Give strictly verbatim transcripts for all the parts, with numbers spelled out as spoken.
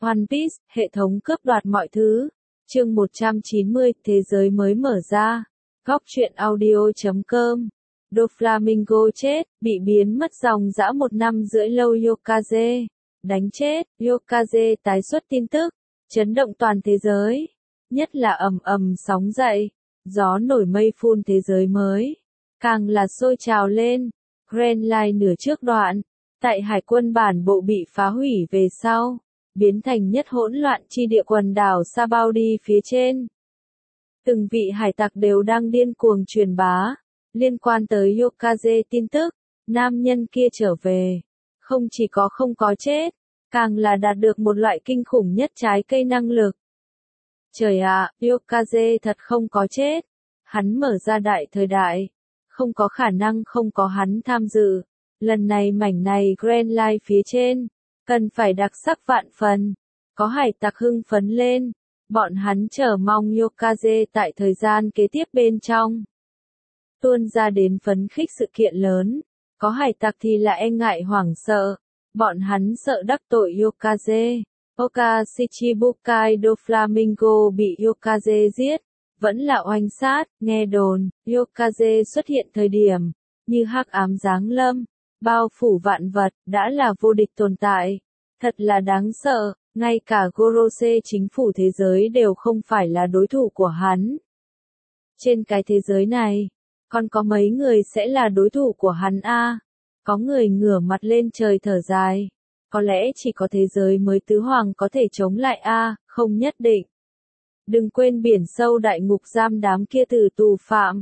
One Piece, hệ thống cướp đoạt mọi thứ. Chương một trăm chín mươi, thế giới mới mở ra. Góc truyện audio chấm com. Doflamingo chết, bị biến mất dòng dã một năm rưỡi lâu Yokaze. Đánh chết, Yokaze tái xuất tin tức, chấn động toàn thế giới. Nhất là ầm ầm sóng dậy, gió nổi mây phun thế giới mới. Càng là sôi trào lên. Grand Line nửa trước đoạn, tại hải quân bản bộ bị phá hủy về sau, biến thành nhất hỗn loạn chi địa quần đảo Sabaody phía trên. Từng vị hải tặc đều đang điên cuồng truyền bá, liên quan tới Yokaze tin tức, nam nhân kia trở về. Không chỉ có không có chết, càng là đạt được một loại kinh khủng nhất trái cây năng lực. Trời ạ, Yokaze thật không có chết. Hắn mở ra đại thời đại. Không có khả năng không có hắn tham dự. Lần này mảnh này Grand Line phía trên, cần phải đặc sắc vạn phần. Có hải tặc hưng phấn lên. Bọn hắn chờ mong Yokaze tại thời gian kế tiếp bên trong. Tuôn ra đến phấn khích sự kiện lớn. Có hải tặc thì là e ngại hoảng sợ. Bọn hắn sợ đắc tội Yokaze. Oka Shichibukai Doflamingo bị Yokaze giết. Vẫn là oanh sát, nghe đồn, Yokaze xuất hiện thời điểm, như hắc ám giáng lâm, bao phủ vạn vật, đã là vô địch tồn tại. Thật là đáng sợ, ngay cả Gorose chính phủ thế giới đều không phải là đối thủ của hắn. Trên cái thế giới này, còn có mấy người sẽ là đối thủ của hắn a? Có người ngửa mặt lên trời thở dài. Có lẽ chỉ có thế giới mới tứ hoàng có thể chống lại a, không nhất định. Đừng quên biển sâu đại ngục giam đám kia tử tù phạm.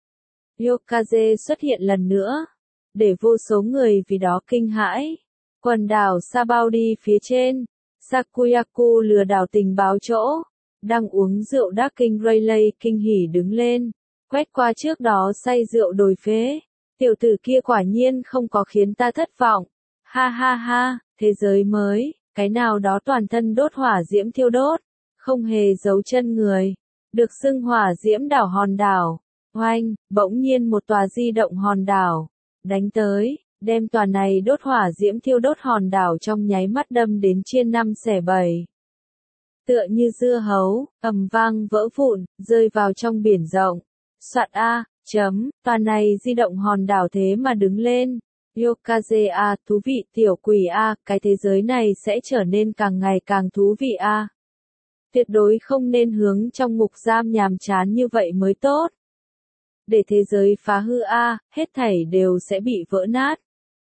Yokaze xuất hiện lần nữa, để vô số người vì đó kinh hãi. Quần đảo Sabaody phía trên, Sakuyaku lừa đảo tình báo chỗ, đang uống rượu Dark King Rayleigh kinh hỉ đứng lên, quét qua trước đó say rượu đồi phế. Tiểu tử kia quả nhiên không có khiến ta thất vọng. Ha ha ha, thế giới mới, cái nào đó toàn thân đốt hỏa diễm thiêu đốt. Không hề giấu chân người, được xưng hỏa diễm đảo hòn đảo. Oanh, bỗng nhiên một tòa di động hòn đảo, đánh tới, đem tòa này đốt hỏa diễm thiêu đốt hòn đảo trong nháy mắt đâm đến chia năm xẻ bảy. Tựa như dưa hấu, ầm vang vỡ vụn, rơi vào trong biển rộng. Soạt a, chấm, tòa này di động hòn đảo thế mà đứng lên. Yokaze a, thú vị tiểu quỷ a, cái thế giới này sẽ trở nên càng ngày càng thú vị a. Tuyệt đối không nên hướng trong ngục giam nhàm chán như vậy mới tốt. Để thế giới phá hư a, hết thảy đều sẽ bị vỡ nát.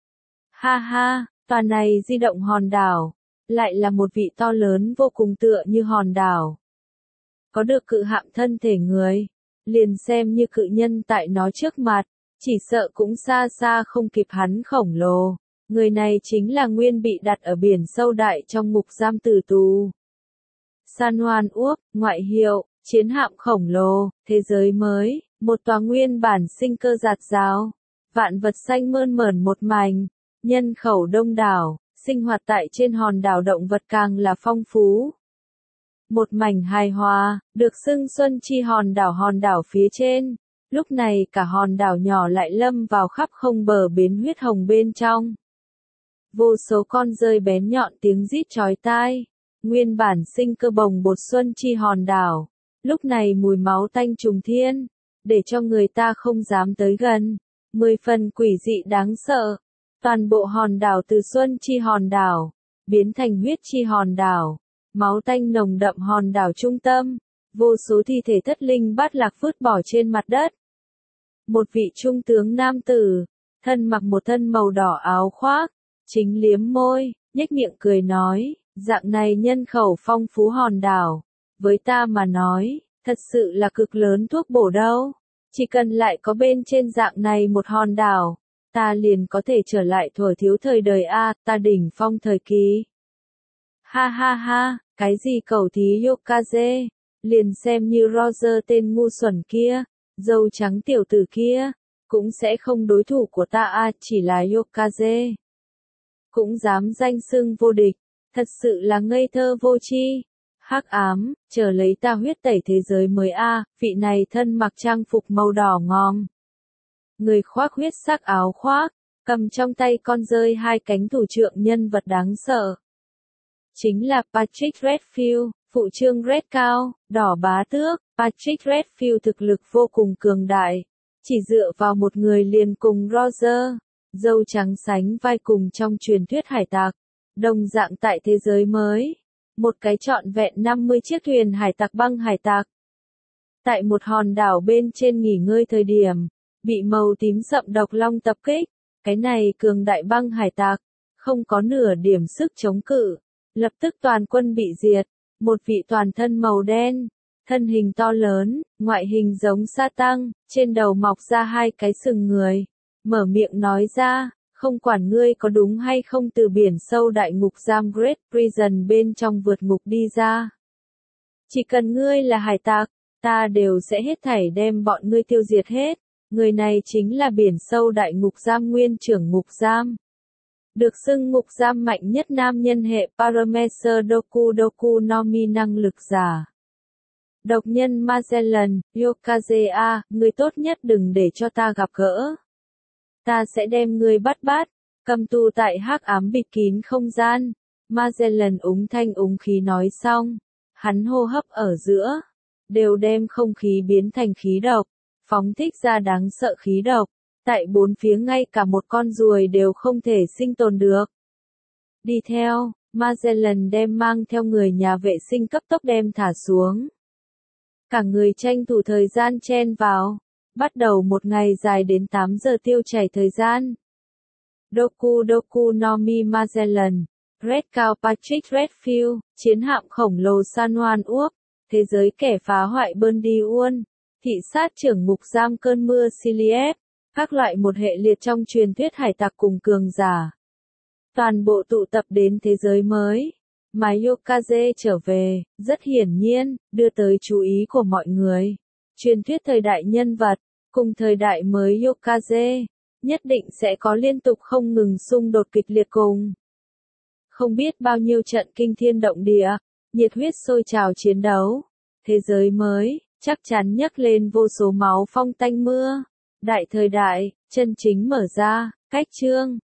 Ha ha, tòa này di động hòn đảo, lại là một vị to lớn vô cùng tựa như hòn đảo. Có được cự hạm thân thể người, liền xem như cự nhân tại nó trước mặt, chỉ sợ cũng xa xa không kịp hắn khổng lồ. Người này chính là nguyên bị đặt ở biển sâu đại trong ngục giam tử tù. San Juan Uốc, ngoại hiệu, chiến hạm khổng lồ, thế giới mới, một tòa nguyên bản sinh cơ rạt rào, vạn vật xanh mơn mởn một mảnh, nhân khẩu đông đảo, sinh hoạt tại trên hòn đảo động vật càng là phong phú. Một mảnh hài hòa, được xưng xuân chi hòn đảo hòn đảo phía trên, lúc này cả hòn đảo nhỏ lại lâm vào khắp không bờ bến huyết hồng bên trong. Vô số con rơi bén nhọn tiếng rít chói tai. Nguyên bản sinh cơ bồng bột xuân chi hòn đảo, lúc này mùi máu tanh trùng thiên, để cho người ta không dám tới gần, mười phần quỷ dị đáng sợ. Toàn bộ hòn đảo từ xuân chi hòn đảo, biến thành huyết chi hòn đảo, máu tanh nồng đậm hòn đảo trung tâm, vô số thi thể thất linh bát lạc vứt bỏ trên mặt đất. Một vị trung tướng nam tử, thân mặc một thân màu đỏ áo khoác, chính liếm môi, nhếch miệng cười nói. Dạng này nhân khẩu phong phú hòn đảo, với ta mà nói, thật sự là cực lớn thuốc bổ đâu. Chỉ cần lại có bên trên dạng này một hòn đảo, ta liền có thể trở lại thuở thiếu thời đời A, ta đỉnh phong thời kỳ. Ha ha ha, cái gì cầu thí Yokaze, liền xem như Roger tên ngu xuẩn kia, dâu trắng tiểu tử kia, cũng sẽ không đối thủ của ta A, chỉ là Yokaze. Cũng dám danh xưng vô địch. Thật sự là ngây thơ vô tri. Hắc ám, chờ lấy ta huyết tẩy thế giới mới a, vị này thân mặc trang phục màu đỏ ngòm. Người khoác huyết sắc áo khoác, cầm trong tay con rơi hai cánh thủ trượng nhân vật đáng sợ. chính là Patrick Redfield, phụ trương Red cao, đỏ bá tước. Patrick Redfield thực lực vô cùng cường đại, chỉ dựa vào một người liền cùng Roger, dâu trắng sánh vai cùng trong truyền thuyết hải tặc. Đồng dạng tại thế giới mới, một cái trọn vẹn năm mươi chiếc thuyền hải tặc băng hải tặc. Tại một hòn đảo bên trên nghỉ ngơi thời điểm, bị màu tím sậm độc long tập kích, cái này cường đại băng hải tặc, không có nửa điểm sức chống cự, lập tức toàn quân bị diệt. Một vị toàn thân màu đen, thân hình to lớn, ngoại hình giống sa tăng, trên đầu mọc ra hai cái sừng người, mở miệng nói ra, không quản ngươi có đúng hay không từ biển sâu đại ngục giam Great Prison bên trong vượt ngục đi ra. Chỉ cần ngươi là hải tặc, ta đều sẽ hết thảy đem bọn ngươi tiêu diệt hết. Người này chính là biển sâu đại ngục giam nguyên trưởng ngục giam. Được xưng ngục giam mạnh nhất nam nhân hệ Parameser Doku Doku no Mi năng lực giả. Độc nhân Magellan, Yokaze, người tốt nhất đừng để cho ta gặp gỡ. Ta sẽ đem ngươi bắt bắt, cầm tù tại hắc ám bịt kín không gian. Magellan úng thanh úng khí nói xong, hắn hô hấp ở giữa, đều đem không khí biến thành khí độc, phóng thích ra đáng sợ khí độc. Tại bốn phía ngay cả một con ruồi đều không thể sinh tồn được. Đi theo, Magellan đem mang theo người nhà vệ sinh cấp tốc đem thả xuống. Cả người tranh thủ thời gian chen vào, bắt đầu một ngày dài đến tám giờ tiêu chảy thời gian. Doku Doku no Mi Magellan, Red cao Patrick Redfield, chiến hạm khổng lồ San Juan Uốc, thế giới kẻ phá hoại Bundy-Uon, thị sát trưởng ngục giam cơn mưa Siliep. Các loại một hệ liệt trong truyền thuyết hải tặc cùng cường giả. Toàn bộ tụ tập đến thế giới mới. Mà Yokaze trở về, rất hiển nhiên, đưa tới chú ý của mọi người. Truyền thuyết thời đại nhân vật, cùng thời đại mới Yokaze, nhất định sẽ có liên tục không ngừng xung đột kịch liệt cùng. Không biết bao nhiêu trận kinh thiên động địa, nhiệt huyết sôi trào chiến đấu. Thế giới mới, chắc chắn nhấc lên vô số máu phong tanh mưa. Đại thời đại, chân chính mở ra, cách chương.